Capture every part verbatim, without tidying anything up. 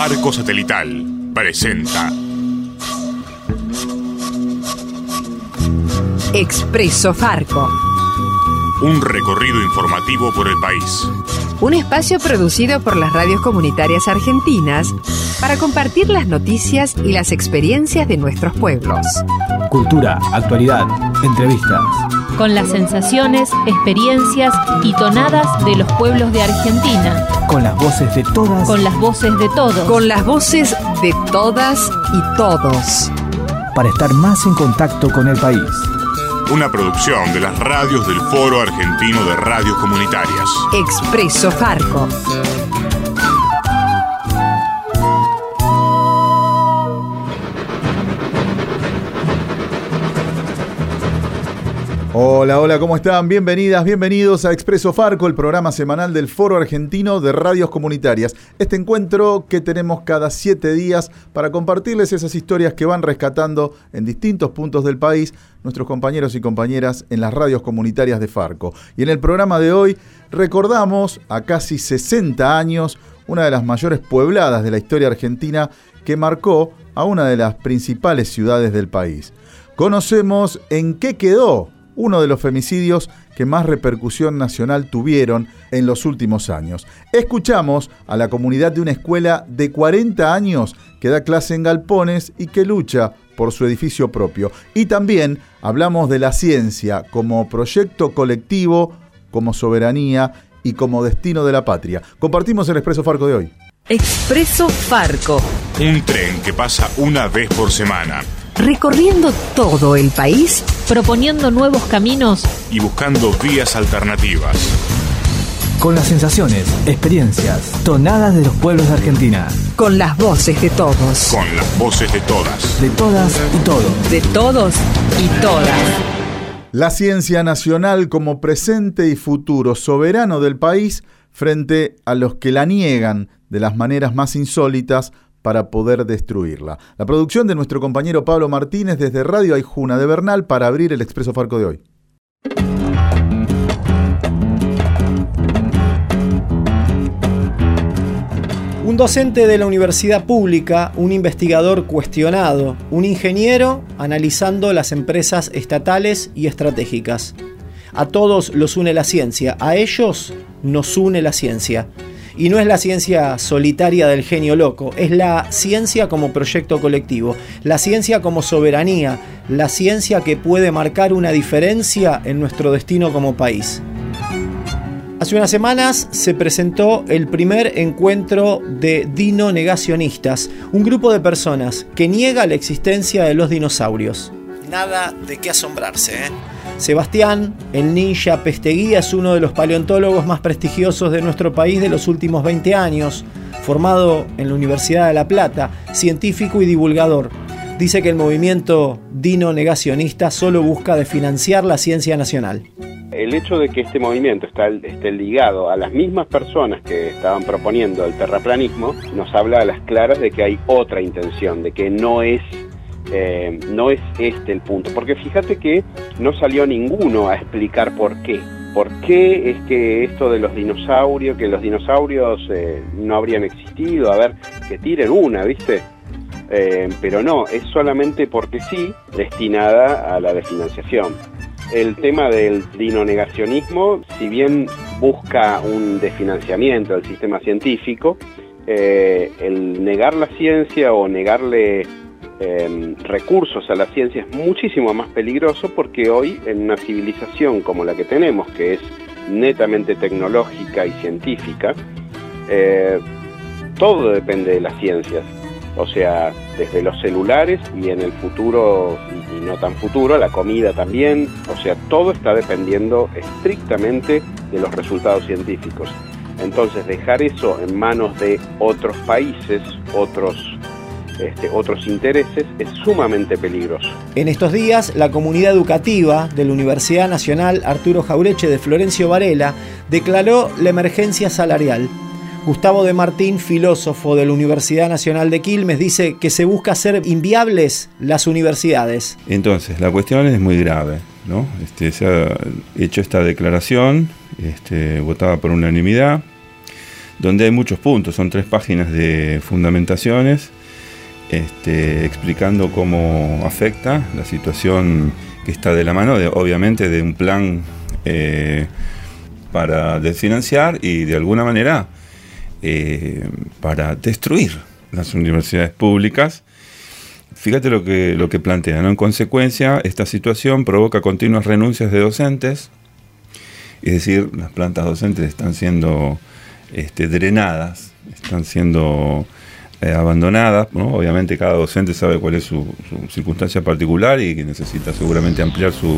Farco Satelital presenta Expreso Farco. Un recorrido informativo por el país. Un espacio producido por las radios comunitarias argentinas para compartir las noticias y las experiencias de nuestros pueblos. Cultura, actualidad, entrevistas. Con las sensaciones, experiencias y tonadas de los pueblos de Argentina. Con las voces de todas. Con las voces de todos. Con las voces de todas y todos. Para estar más en contacto con el país. Una producción de las radios del Foro Argentino de Radios Comunitarias. Expreso Farco. Hola, hola, ¿cómo están? Bienvenidas, bienvenidos a Expreso Farco, el programa semanal del Foro Argentino de Radios Comunitarias. Este encuentro que tenemos cada siete días para compartirles esas historias que van rescatando en distintos puntos del país nuestros compañeros y compañeras en las radios comunitarias de Farco. Y en el programa de hoy recordamos a casi sesenta años una de las mayores puebladas de la historia argentina que marcó a una de las principales ciudades del país. Conocemos en qué quedó uno de los femicidios que más repercusión nacional tuvieron en los últimos años. Escuchamos a la comunidad de una escuela de cuarenta años que da clase en galpones y que lucha por su edificio propio. Y también hablamos de la ciencia como proyecto colectivo, como soberanía y como destino de la patria. Compartimos el Expreso Farco de hoy. Expreso Farco. Un tren que pasa una vez por semana. Recorriendo todo el país, proponiendo nuevos caminos y buscando vías alternativas. Con las sensaciones, experiencias, tonadas de los pueblos de Argentina. Con las voces de todos. Con las voces de todas. De todas y todos. De todos y todas. La ciencia nacional como presente y futuro soberano del país frente a los que la niegan de las maneras más insólitas para poder destruirla. La producción de nuestro compañero Pablo Martínez desde Radio Aijuna de Bernal para abrir el Expreso Farco de hoy. Un docente de la universidad pública, un investigador cuestionado, un ingeniero analizando las empresas estatales y estratégicas. A todos los une la ciencia, a ellos nos une la ciencia. Y no es la ciencia solitaria del genio loco, es la ciencia como proyecto colectivo, la ciencia como soberanía, la ciencia que puede marcar una diferencia en nuestro destino como país. Hace unas semanas se presentó el primer encuentro de dino-negacionistas, un grupo de personas que niega la existencia de los dinosaurios. Nada de qué asombrarse, ¿eh? Sebastián, el ninja Pesteguía, es uno de los paleontólogos más prestigiosos de nuestro país de los últimos veinte años, formado en la Universidad de La Plata, científico y divulgador. Dice que el movimiento dino-negacionista solo busca desfinanciar la ciencia nacional. El hecho de que este movimiento está, esté ligado a las mismas personas que estaban proponiendo el terraplanismo nos habla a las claras de que hay otra intención, de que no es Eh, no es este el punto, porque fíjate que no salió ninguno a explicar por qué. ¿Por qué es que esto de los dinosaurios, que los dinosaurios eh, no habrían existido? A ver, que tiren una, ¿viste? Eh, pero no, es solamente porque sí, destinada a la desfinanciación. El tema del dino-negacionismo, si bien busca un desfinanciamiento del sistema científico, eh, el negar la ciencia o negarle Eh, recursos a la ciencia es muchísimo más peligroso, porque hoy en una civilización como la que tenemos, que es netamente tecnológica y científica, eh, todo depende de las ciencias, o sea, desde los celulares y en el futuro y, y no tan futuro, la comida también, o sea, todo está dependiendo estrictamente de los resultados científicos. Entonces dejar eso en manos de otros países, otros Este, otros intereses, es sumamente peligroso. En estos días, la comunidad educativa de la Universidad Nacional Arturo Jaureche de Florencio Varela declaró la emergencia salarial. Gustavo de Martín, filósofo de la Universidad Nacional de Quilmes, dice que se busca hacer inviables las universidades. Entonces, la cuestión es muy grave, ¿no? Este, se ha hecho esta declaración, este, votada por unanimidad, donde hay muchos puntos, son tres páginas de fundamentaciones, este, explicando cómo afecta la situación que está de la mano, de, obviamente, de un plan eh, para desfinanciar y de alguna manera eh, para destruir las universidades públicas. Fíjate lo que, lo que plantea, ¿no? En consecuencia, esta situación provoca continuas renuncias de docentes, es decir, las plantas docentes están siendo este, drenadas, están siendo eh, abandonadas, ¿no? Obviamente cada docente sabe cuál es su, su circunstancia particular y que necesita seguramente ampliar su,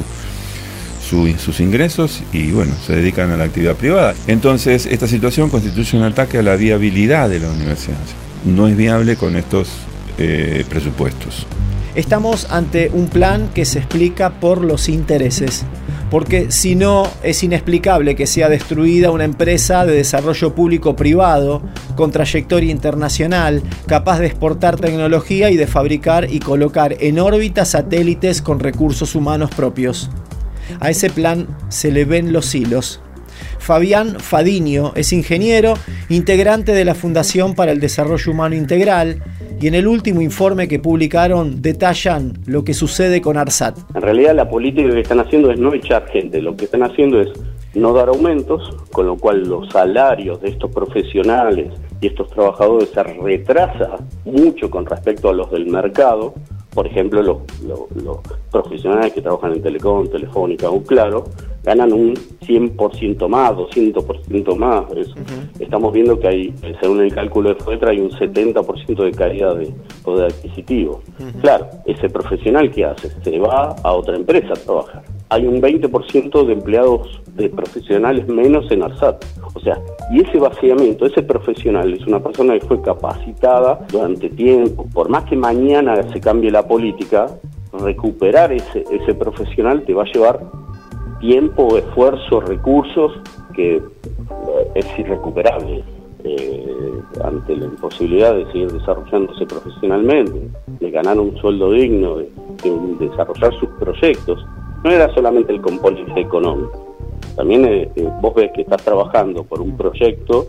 su, sus ingresos y bueno, se dedican a la actividad privada. Entonces, esta situación constituye un ataque a la viabilidad de la universidad. No es viable con estos eh, presupuestos. Estamos ante un plan que se explica por los intereses, porque si no es inexplicable que sea destruida una empresa de desarrollo público-privado con trayectoria internacional, capaz de exportar tecnología y de fabricar y colocar en órbita satélites con recursos humanos propios. A ese plan se le ven los hilos. Fabián Fadiño es ingeniero, integrante de la Fundación para el Desarrollo Humano Integral, y en el último informe que publicaron detallan lo que sucede con ARSAT. En realidad la política que están haciendo es no echar gente, lo que están haciendo es no dar aumentos, con lo cual los salarios de estos profesionales y estos trabajadores se retrasan mucho con respecto a los del mercado. Por ejemplo, los, los, los profesionales que trabajan en Telecom, Telefónica o Claro, ganan un cien por ciento más, doscientos por ciento más. Eso. Uh-huh. Estamos viendo que hay, según el cálculo de FOETRA, hay un setenta por ciento de caída de poder adquisitivo. Uh-huh. Claro, ese profesional, ¿qué hace? Se va a otra empresa a trabajar. Hay un veinte por ciento de empleados, de profesionales menos en ARSAT. O sea, y ese vaciamiento, ese profesional es una persona que fue capacitada durante tiempo. Por más que mañana se cambie la política, recuperar ese, ese profesional te va a llevar tiempo, esfuerzo, recursos, que es irrecuperable eh, ante la imposibilidad de seguir desarrollándose profesionalmente, de ganar un sueldo digno, de, de desarrollar sus proyectos. No era solamente el componente económico, también eh, eh, vos ves que estás trabajando por un proyecto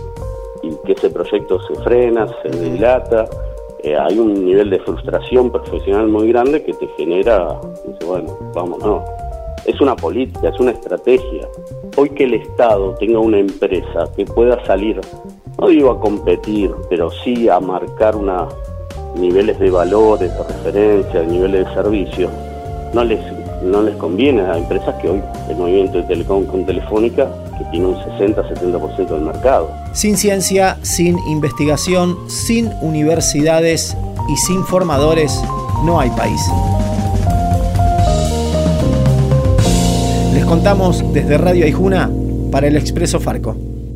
y que ese proyecto se frena, se dilata, eh, hay un nivel de frustración profesional muy grande que te genera, dice, bueno, vamos, no. Es una política, es una estrategia. Hoy que el Estado tenga una empresa que pueda salir, no digo a competir, pero sí a marcar una niveles de valores, de referencia, de niveles de servicio, no les no les conviene a empresas que hoy, el movimiento de Telecom con Telefónica, que tiene un sesenta a setenta por ciento del mercado. Sin ciencia, sin investigación, sin universidades y sin formadores, no hay país. Les contamos desde Radio Aijuna para el Expreso Farco.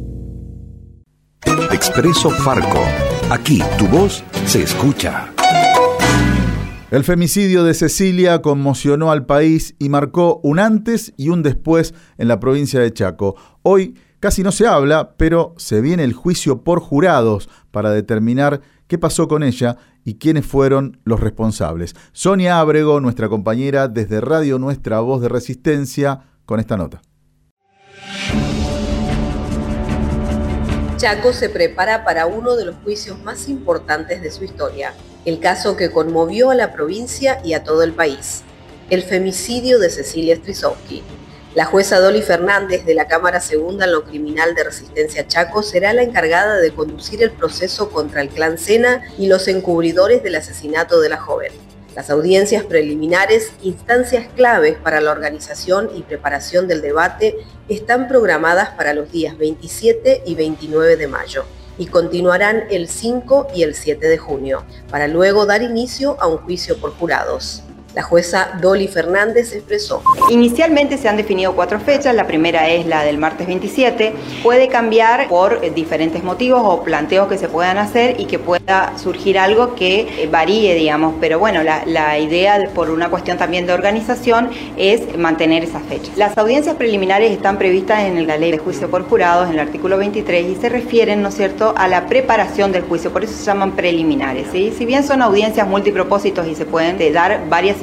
Expreso Farco. Aquí tu voz se escucha. El femicidio de Cecilia conmocionó al país y marcó un antes y un después en la provincia de Chaco. Hoy casi no se habla, pero se viene el juicio por jurados para determinar qué pasó con ella y quiénes fueron los responsables. Sonia Ábrego, nuestra compañera desde Radio Nuestra Voz de Resistencia, con esta nota. Chaco se prepara para uno de los juicios más importantes de su historia, el caso que conmovió a la provincia y a todo el país, el femicidio de Cecilia Strisowski. La jueza Dolly Fernández de la Cámara Segunda en lo Criminal de Resistencia Chaco será la encargada de conducir el proceso contra el clan Sena y los encubridores del asesinato de la joven. Las audiencias preliminares, instancias claves para la organización y preparación del debate, están programadas para los días veintisiete y veintinueve de mayo y continuarán el cinco y el siete de junio, para luego dar inicio a un juicio por jurados. La jueza Dolly Fernández expresó: inicialmente se han definido cuatro fechas, la primera es la del martes veintisiete, puede cambiar por diferentes motivos o planteos que se puedan hacer y que pueda surgir algo que varíe, digamos, pero bueno, la, la idea por una cuestión también de organización es mantener esas fechas. Las audiencias preliminares están previstas en la ley de juicio por jurados, en el artículo veintitrés, y se refieren, ¿no es cierto?, a la preparación del juicio, por eso se llaman preliminares, ¿sí? Si bien son audiencias multipropósitos y se pueden dar varias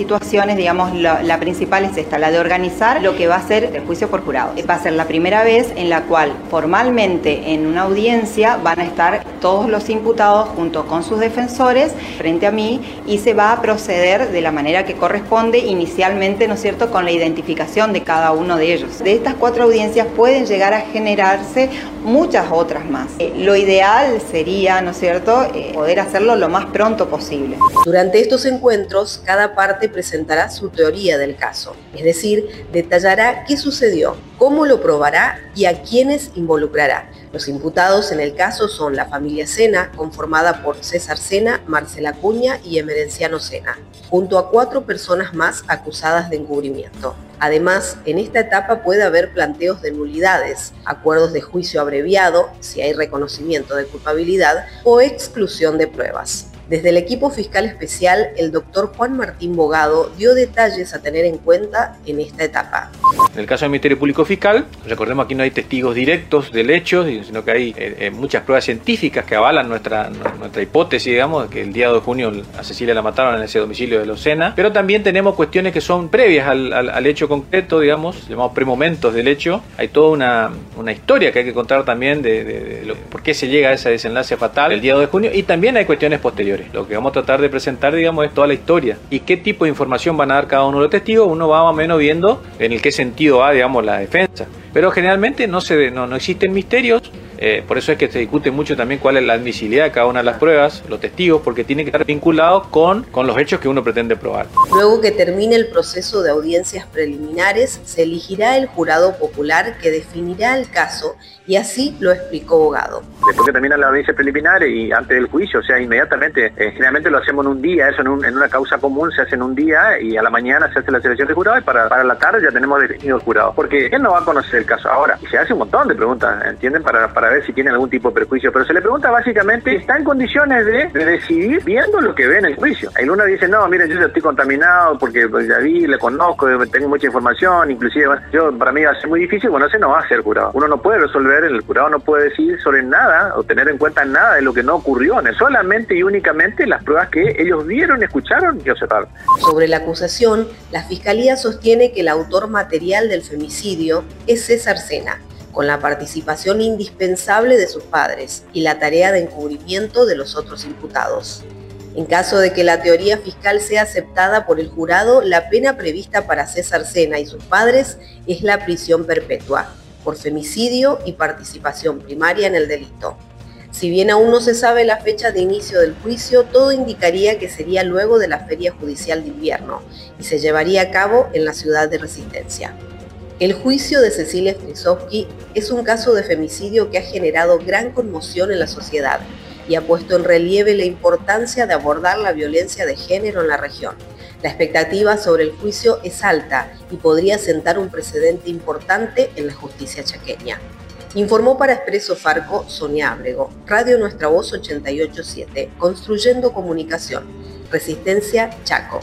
situaciones, digamos, la, la principal es esta, la de organizar lo que va a ser el juicio por jurado. Va a ser la primera vez en la cual formalmente en una audiencia van a estar todos los imputados junto con sus defensores frente a mí y se va a proceder de la manera que corresponde inicialmente, ¿no es cierto?, con la identificación de cada uno de ellos. De estas cuatro audiencias pueden llegar a generarse muchas otras más. Eh, lo ideal sería, ¿no es cierto?, eh, poder hacerlo lo más pronto posible. Durante estos encuentros, cada parte presentará su teoría del caso, es decir, detallará qué sucedió, cómo lo probará y a quiénes involucrará. Los imputados en el caso son la familia Sena, conformada por César Sena, Marcela Acuña y Emerenciano Sena, junto a cuatro personas más acusadas de encubrimiento. Además, en esta etapa puede haber planteos de nulidades, acuerdos de juicio abreviado, si hay reconocimiento de culpabilidad, o exclusión de pruebas. Desde el equipo fiscal especial, el doctor Juan Martín Bogado dio detalles a tener en cuenta en esta etapa. En el caso del Ministerio Público Fiscal, recordemos que aquí no hay testigos directos del hecho, sino que hay eh, muchas pruebas científicas que avalan nuestra, nuestra hipótesis, digamos, que el día dos de junio a Cecilia la mataron en ese domicilio de Los Sena, pero también tenemos cuestiones que son previas al, al, al hecho concreto, digamos, llamamos premomentos del hecho. Hay toda una, una historia que hay que contar también de, de, de lo, por qué se llega a ese desenlace fatal el día dos de junio, y también hay cuestiones posteriores. Lo que vamos a tratar de presentar, digamos, es toda la historia y qué tipo de información van a dar cada uno de los testigos. Uno va más o menos viendo en el qué sentido va, digamos, la defensa. Pero generalmente no, se, no, no existen misterios. Eh, por eso es que se discute mucho también cuál es la admisibilidad de cada una de las pruebas, los testigos, porque tiene que estar vinculado con, con los hechos que uno pretende probar. Luego que termine el proceso de audiencias preliminares, se elegirá el jurado popular que definirá el caso, y así lo explicó Bogado. Después que termina la audiencia preliminar y antes del juicio, o sea, inmediatamente, eh, generalmente lo hacemos en un día, eso en, un, en una causa común se hace en un día y a la mañana se hace la selección de jurado y para, para la tarde ya tenemos definido el jurado. Porque él no va a conocer el caso ahora y se hace un montón de preguntas, ¿entienden? Para, para ver si tiene algún tipo de perjuicio, pero se le pregunta básicamente si está en condiciones de, de decidir viendo lo que ve en el juicio. Ahí uno dice, no, mire, yo ya estoy contaminado porque ya vi, le conozco, tengo mucha información, inclusive bueno, yo para mí va a ser muy difícil, bueno, ese no va a ser jurado. Uno no puede resolver, el jurado no puede decir sobre nada o tener en cuenta nada de lo que no ocurrió, solamente y únicamente las pruebas que ellos vieron, escucharon y observaron. Sobre la acusación, la Fiscalía sostiene que el autor material del femicidio es César Sena, con la participación indispensable de sus padres y la tarea de encubrimiento de los otros imputados. En caso de que la teoría fiscal sea aceptada por el jurado, la pena prevista para César Sena y sus padres es la prisión perpetua, por femicidio y participación primaria en el delito. Si bien aún no se sabe la fecha de inicio del juicio, todo indicaría que sería luego de la Feria Judicial de Invierno y se llevaría a cabo en la ciudad de Resistencia. El juicio de Cecilia Strisovsky es un caso de femicidio que ha generado gran conmoción en la sociedad y ha puesto en relieve la importancia de abordar la violencia de género en la región. La expectativa sobre el juicio es alta y podría sentar un precedente importante en la justicia chaqueña. Informó para Expreso Farco Sonia Ábrego, Radio Nuestra Voz ochenta y ocho punto siete, Construyendo Comunicación, Resistencia Chaco.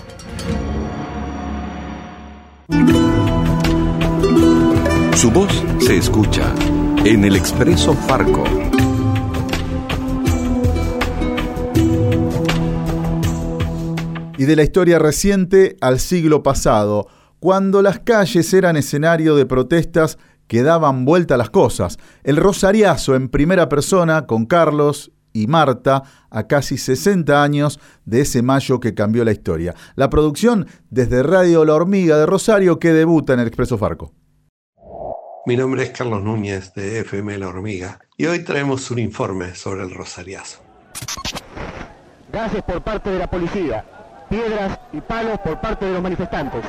Su voz se escucha en el Expreso Farco. Y de la historia reciente al siglo pasado, cuando las calles eran escenario de protestas que daban vuelta a las cosas. El rosariazo en primera persona con Carlos y Marta a casi sesenta años de ese mayo que cambió la historia. La producción desde Radio La Hormiga de Rosario, que debuta en el Expreso Farco. Mi nombre es Carlos Núñez de F M La Hormiga y hoy traemos un informe sobre el rosariazo. Gases por parte de la policía, piedras y palos por parte de los manifestantes.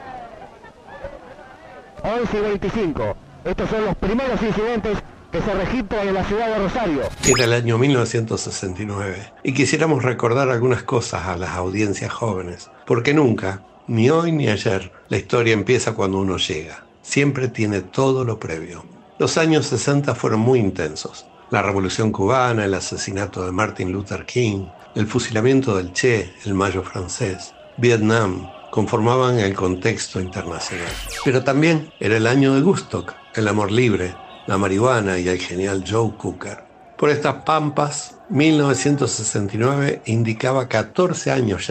once y veinticinco. Estos son los primeros incidentes que se registran en la ciudad de Rosario. Era el año mil novecientos sesenta y nueve y quisiéramos recordar algunas cosas a las audiencias jóvenes, porque nunca, ni hoy ni ayer, la historia empieza cuando uno llega. Siempre tiene todo lo previo. Los años sesenta fueron muy intensos. La Revolución Cubana, el asesinato de Martin Luther King, el fusilamiento del Che, el Mayo francés, Vietnam, conformaban el contexto internacional. Pero también era el año de Woodstock, el amor libre, la marihuana y el genial Joe Cooker. Por estas pampas, mil novecientos sesenta y nueve indicaba catorce años ya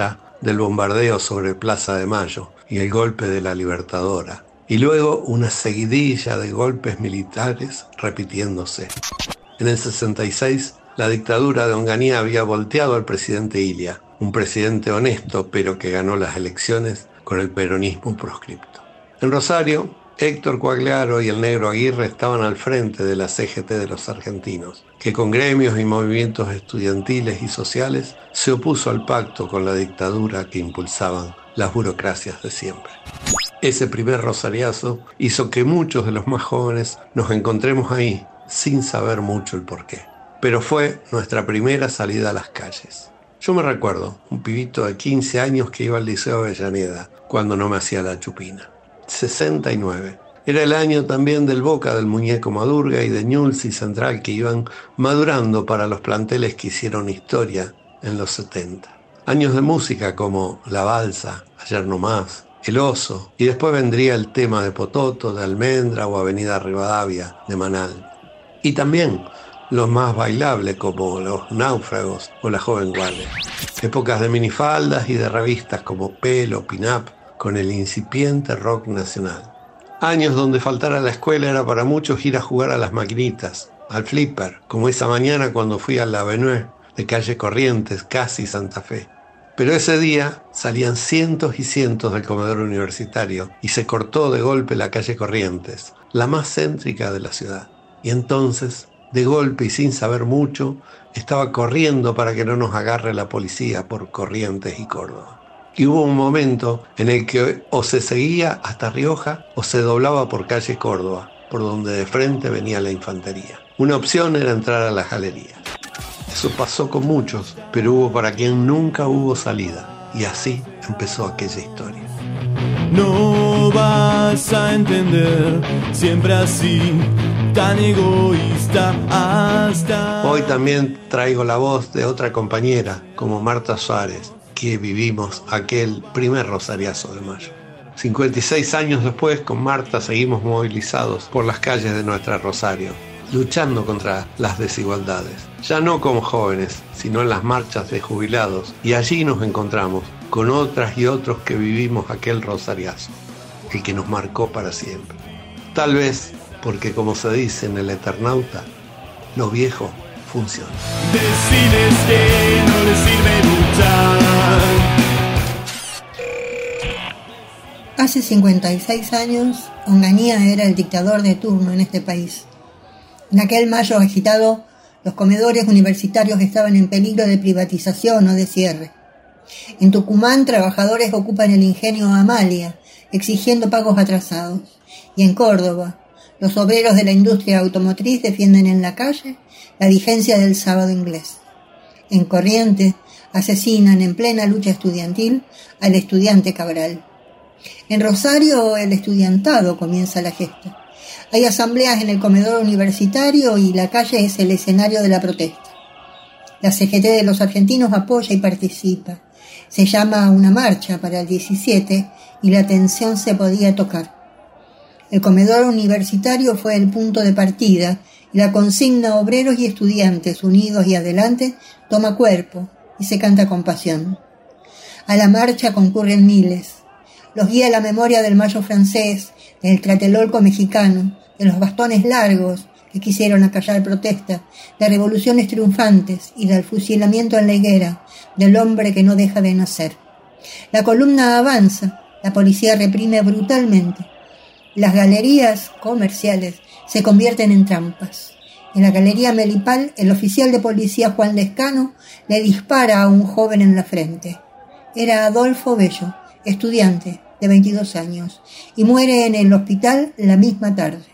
del bombardeo sobre Plaza de Mayo y el golpe de la Libertadora. Y luego una seguidilla de golpes militares repitiéndose. En el sesenta y seis, la dictadura de Onganía había volteado al presidente Ilia, un presidente honesto pero que ganó las elecciones con el peronismo proscripto. En Rosario, Héctor Coagliaro y el Negro Aguirre estaban al frente de la C G T de los argentinos, que con gremios y movimientos estudiantiles y sociales se opuso al pacto con la dictadura que impulsaban las burocracias de siempre. Ese primer rosariazo hizo que muchos de los más jóvenes nos encontremos ahí sin saber mucho el porqué. Pero fue nuestra primera salida a las calles. Yo me recuerdo, un pibito de quince años que iba al Liceo Avellaneda cuando no me hacía la chupina. sesenta y nueve. Era el año también del Boca, del Muñeco Madurga y de Newell's y Central, que iban madurando para los planteles que hicieron historia en los setenta. Años de música como La Balsa, Ayer No Más, El Oso, y después vendría el tema de Pototo, de Almendra o Avenida Rivadavia, de Manal. Y también los más bailables como Los Náufragos o La Joven Guardia. Épocas de minifaldas y de revistas como Pelo, Pin-Up, con el incipiente rock nacional. Años donde faltar a la escuela era para muchos ir a jugar a las maquinitas, al flipper, como esa mañana cuando fui a la Avenue de calle Corrientes, casi Santa Fe. Pero ese día salían cientos y cientos del comedor universitario y se cortó de golpe la calle Corrientes, la más céntrica de la ciudad. Y entonces, de golpe y sin saber mucho, estaba corriendo para que no nos agarre la policía por Corrientes y Córdoba. Y hubo un momento en el que o se seguía hasta Rioja o se doblaba por calle Córdoba, por donde de frente venía la infantería. Una opción era entrar a las galerías. Eso pasó con muchos, pero hubo para quien nunca hubo salida. Y así empezó aquella historia. No vas a entender, siempre así, tan egoísta hasta... Hoy también traigo la voz de otra compañera, como Marta Suárez, que vivimos aquel primer rosariazo de mayo. cincuenta y seis años después, con Marta seguimos movilizados por las calles de nuestra Rosario, luchando contra las desigualdades. Ya no como jóvenes, sino en las marchas de jubilados. Y allí nos encontramos con otras y otros que vivimos aquel rosariazo, el que nos marcó para siempre. Tal vez porque, como se dice en el Eternauta, lo viejo funciona. Decides que no le sirve luchar. Hace cincuenta y seis años, Onganía era el dictador de turno en este país. En aquel mayo agitado, los comedores universitarios estaban en peligro de privatización o de cierre. En Tucumán, trabajadores ocupan el ingenio Amalia, exigiendo pagos atrasados. Y en Córdoba, los obreros de la industria automotriz defienden en la calle la vigencia del sábado inglés. En Corrientes, asesinan en plena lucha estudiantil al estudiante Cabral. En Rosario, el estudiantado comienza la gesta. Hay asambleas en el comedor universitario y la calle es el escenario de la protesta. La C G T de los argentinos apoya y participa. Se llama una marcha para el diecisiete y la tensión se podía tocar. El comedor universitario fue el punto de partida y la consigna obreros y estudiantes unidos y adelante toma cuerpo y se canta con pasión. A la marcha concurren miles. Los guía la memoria del Mayo francés, del Tlatelolco mexicano, de los bastones largos que quisieron acallar protesta, de revoluciones triunfantes y del fusilamiento en la higuera del hombre que no deja de nacer. La columna avanza, la policía reprime brutalmente. Las galerías comerciales se convierten en trampas. En la galería Melipal, el oficial de policía Juan Lescano le dispara a un joven en la frente. Era Adolfo Bello, estudiante de veintidós años, y muere en el hospital la misma tarde.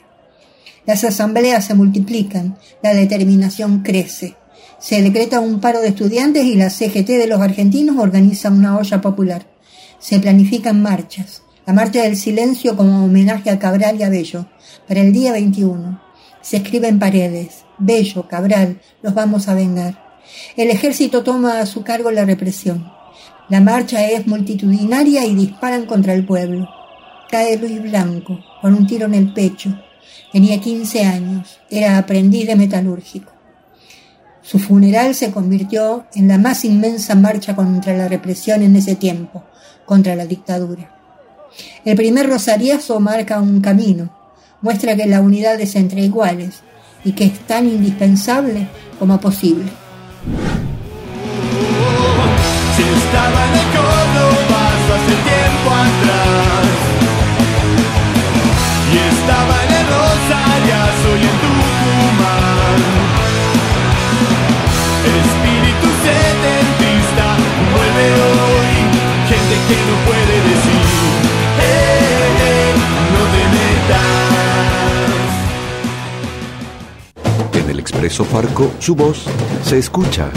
Las asambleas se multiplican, la determinación crece. Se decreta un paro de estudiantes y la C G T de los argentinos organiza una olla popular. Se planifican marchas. La marcha del silencio como homenaje a Cabral y a Bello, para el día veintiuno. Se escribe en paredes: Bello, Cabral, los vamos a vengar. El ejército toma a su cargo la represión. La marcha es multitudinaria y disparan contra el pueblo. Cae Luis Blanco, con un tiro en el pecho. Tenía quince años, era aprendiz de metalúrgico. Su funeral se convirtió en la más inmensa marcha contra la represión en ese tiempo, contra la dictadura. El primer rosariazo marca un camino, muestra que la unidad es entre iguales y que es tan indispensable como posible. Si estaba en el Córdoba hace tiempo atrás y estaba en el Rosariazo y en Tucumán, espíritu setentista vuelve hoy, gente que no puede decir hey, hey, no te metas. En el Expreso Farco, su voz se escucha.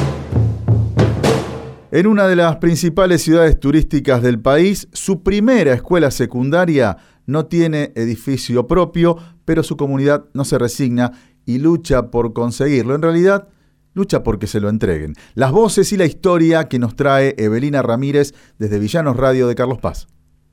En una de las principales ciudades turísticas del país, su primera escuela secundaria no tiene edificio propio, pero su comunidad no se resigna y lucha por conseguirlo. En realidad, lucha porque se lo entreguen. Las voces y la historia que nos trae Evelina Ramírez desde Villanos Radio de Carlos Paz.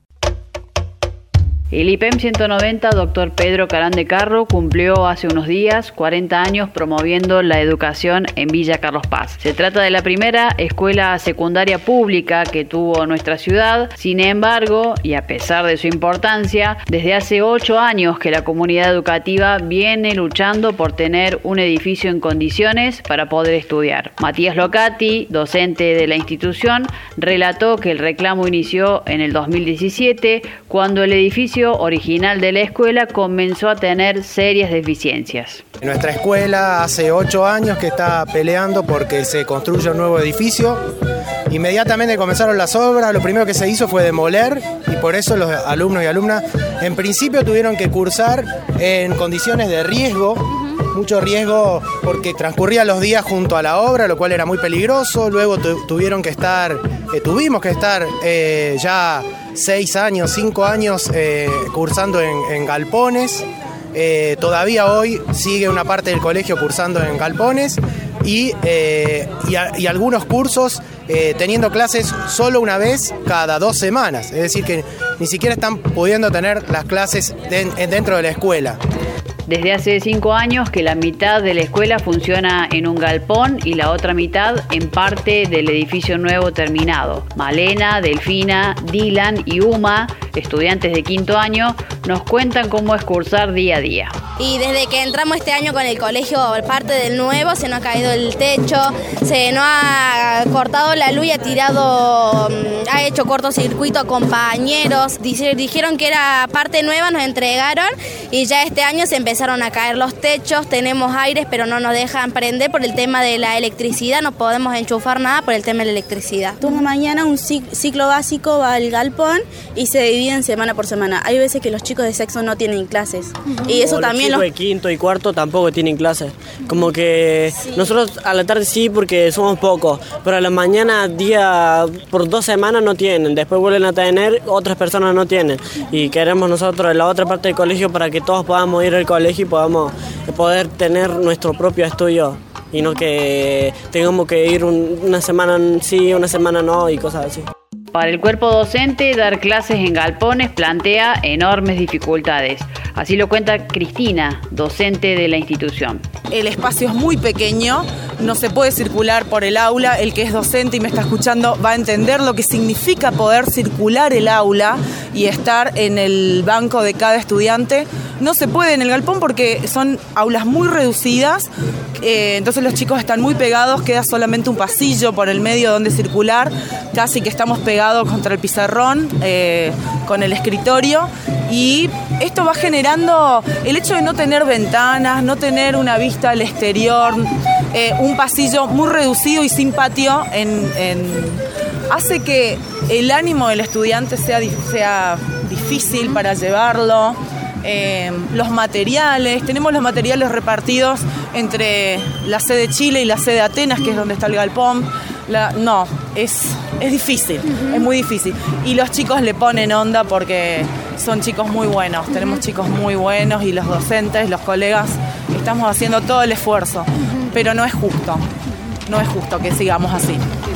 El I P E M ciento noventa, doctor Pedro Carán de Carro, cumplió hace unos días cuarenta años promoviendo la educación en Villa Carlos Paz. Se trata de la primera escuela secundaria pública que tuvo nuestra ciudad. Sin embargo, y a pesar de su importancia, desde hace ocho años que la comunidad educativa viene luchando por tener un edificio en condiciones para poder estudiar. Matías Locati, docente de la institución, relató que el reclamo inició en el dos mil diecisiete, cuando el edificio original de la escuela comenzó a tener serias deficiencias. Nuestra escuela hace ocho años que está peleando porque se construya un nuevo edificio. Inmediatamente comenzaron las obras, lo primero que se hizo fue demoler y por eso los alumnos y alumnas en principio tuvieron que cursar en condiciones de riesgo, mucho riesgo porque transcurrían los días junto a la obra, lo cual era muy peligroso. Luego tu, tuvieron que estar, eh, tuvimos que estar eh, ya seis años, cinco años eh, cursando en, en galpones. Eh, todavía hoy sigue una parte del colegio cursando en galpones y, eh, y, a, y algunos cursos eh, teniendo clases solo una vez cada dos semanas. Es decir, que ni siquiera están pudiendo tener las clases de, dentro de la escuela. Desde hace cinco años que la mitad de la escuela funciona en un galpón y la otra mitad en parte del edificio nuevo terminado. Malena, Delfina, Dylan y Uma, estudiantes de quinto año, nos cuentan cómo es cursar día a día. Y desde que entramos este año con el colegio, parte del nuevo, se nos ha caído el techo, se nos ha cortado la luz y ha tirado, ha hecho cortocircuito a compañeros. Dijeron que era parte nueva, nos entregaron y ya este año se empezaron a caer los techos, tenemos aires pero no nos dejan prender por el tema de la electricidad, no podemos enchufar nada por el tema de la electricidad. Turno mañana un ciclo básico va al galpón y se dividen semana por semana. Hay veces que los chicos de sexo no tienen clases uh-huh. y eso o también los chicos los... de quinto y cuarto tampoco tienen clases. Como que sí. Nosotros a la tarde sí porque somos pocos, pero a la mañana día por dos semanas no tienen, después vuelven a tener, otras personas no tienen y queremos nosotros en la otra parte del colegio para que todos podamos ir al colegio y podamos poder tener nuestro propio estudio y no que tengamos que ir un, una semana sí, una semana no y cosas así. Para el cuerpo docente, dar clases en galpones plantea enormes dificultades. Así lo cuenta Cristina, docente de la institución. El espacio es muy pequeño, no se puede circular por el aula. El que es docente y me está escuchando va a entender lo que significa poder circular el aula y estar en el banco de cada estudiante. No se puede en el galpón porque son aulas muy reducidas, eh, entonces los chicos están muy pegados, queda solamente un pasillo por el medio donde circular, casi que estamos pegados contra el pizarrón, eh, con el escritorio, y esto va generando el hecho de no tener ventanas, no tener una vista al exterior, eh, un pasillo muy reducido y sin patio, en, en, hace que el ánimo del estudiante sea, sea difícil para llevarlo. Eh, los materiales, tenemos los materiales repartidos entre la sede Chile y la sede Atenas, que es donde está el galpón. La, no, es, es difícil, uh-huh. es muy difícil. Y los chicos le ponen onda porque son chicos muy buenos, uh-huh. tenemos chicos muy buenos y los docentes, los colegas, estamos haciendo todo el esfuerzo, uh-huh. pero no es justo, no es justo que sigamos así.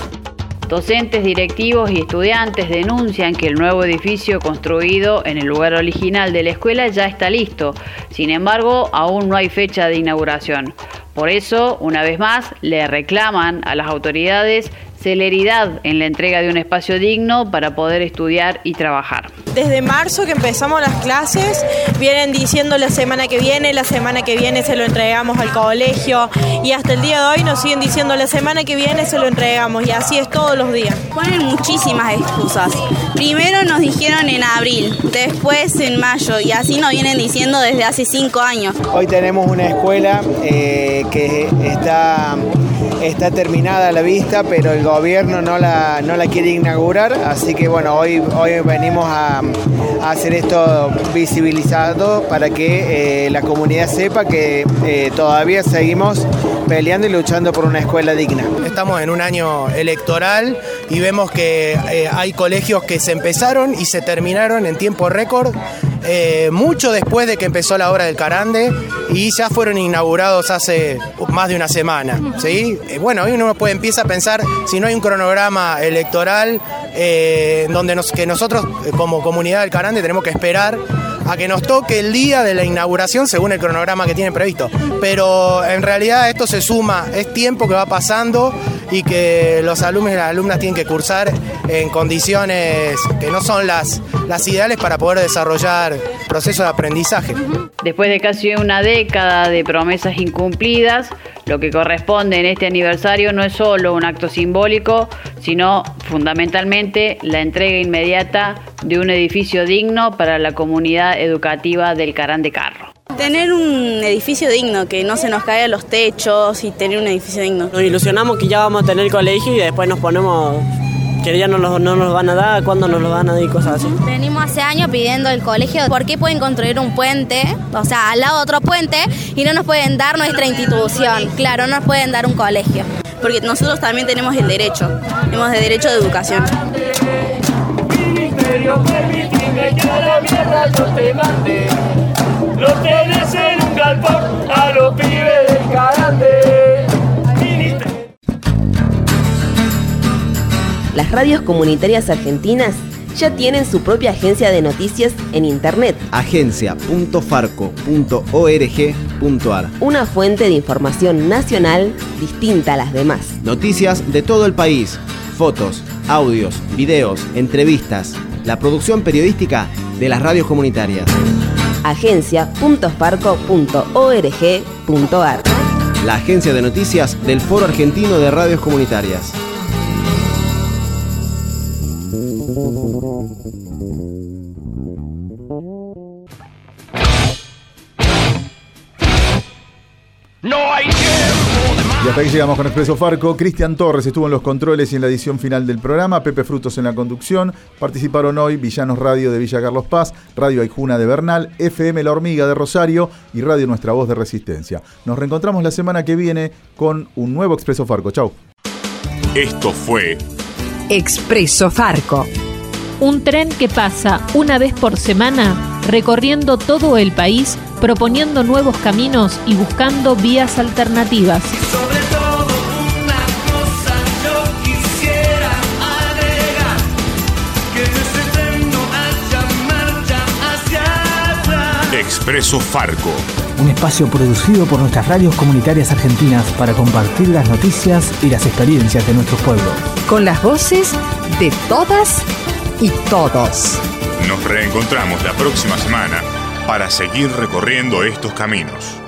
Docentes, directivos y estudiantes denuncian que el nuevo edificio construido en el lugar original de la escuela ya está listo. Sin embargo, aún no hay fecha de inauguración. Por eso, una vez más, le reclaman a las autoridades celeridad en la entrega de un espacio digno para poder estudiar y trabajar. Desde marzo que empezamos las clases, vienen diciendo la semana que viene, la semana que viene se lo entregamos al colegio, y hasta el día de hoy nos siguen diciendo la semana que viene se lo entregamos, y así es todos los días. Ponen muchísimas excusas. Primero nos dijeron en abril, después en mayo, y así nos vienen diciendo desde hace cinco años. Hoy tenemos una escuela eh, que está, está terminada a la vista, pero el gobierno no la, no la quiere inaugurar, así que bueno, hoy, hoy venimos a, a hacer esto visibilizado para que eh, la comunidad sepa que eh, todavía seguimos peleando y luchando por una escuela digna. Estamos en un año electoral y vemos que eh, hay colegios que se empezaron y se terminaron en tiempo récord, eh, mucho después de que empezó la obra del Carande, y ya fueron inaugurados hace más de una semana, ¿sí? Eh, bueno, hoy uno puede, empieza a pensar si no hay un cronograma electoral eh, donde nos, que nosotros eh, como comunidad del Carande tenemos que esperar a que nos toque el día de la inauguración según el cronograma que tienen previsto. Pero en realidad esto se suma, es tiempo que va pasando y que los alumnos y las alumnas tienen que cursar en condiciones que no son las, las ideales para poder desarrollar procesos de aprendizaje. Después de casi una década de promesas incumplidas, lo que corresponde en este aniversario no es solo un acto simbólico, sino fundamentalmente la entrega inmediata de un edificio digno para la comunidad educativa del Carande Carro. Tener un edificio digno, que no se nos caigan los techos, y tener un edificio digno. Nos ilusionamos que ya vamos a tener colegio y después nos ponemos que ya no, los, no nos van a dar, cuándo nos lo van a dar y cosas así. Venimos hace años pidiendo el colegio por qué pueden construir un puente, o sea, al lado de otro puente, y no nos pueden dar nuestra institución. Claro, no nos pueden dar un colegio. Porque nosotros también tenemos el derecho, tenemos el derecho de educación. Ministerio, permitime que a la mierda yo te mande. Lo tenés en un galpón a los pibes del Carande. Las radios comunitarias argentinas ya tienen su propia agencia de noticias en internet. agencia punto farco punto org punto ar. Una fuente de información nacional distinta a las demás. Noticias de todo el país, fotos, audios, videos, entrevistas, la producción periodística de las radios comunitarias. agencia punto farco punto org punto ar. La agencia de noticias del Foro Argentino de Radios Comunitarias. No hay tiempo de más. Y hasta aquí llegamos con Expreso Farco. Cristian Torres estuvo en los controles y en la edición final del programa. Pepe Frutos en la conducción. Participaron hoy Villanos Radio de Villa Carlos Paz, Radio Aijuna de Bernal, F M La Hormiga de Rosario y Radio Nuestra Voz de Resistencia. Nos reencontramos la semana que viene con un nuevo Expreso Farco. Chau. Esto fue Expreso Farco. Un tren que pasa una vez por semana recorriendo todo el país, proponiendo nuevos caminos y buscando vías alternativas. Sobre todo una cosa yo quisiera agregar, que en ese tren no haya marcha hacia atrás. Expreso Farco. Un espacio producido por nuestras radios comunitarias argentinas para compartir las noticias y las experiencias de nuestros pueblos. Con las voces de todas y todos. Nos reencontramos la próxima semana para seguir recorriendo estos caminos.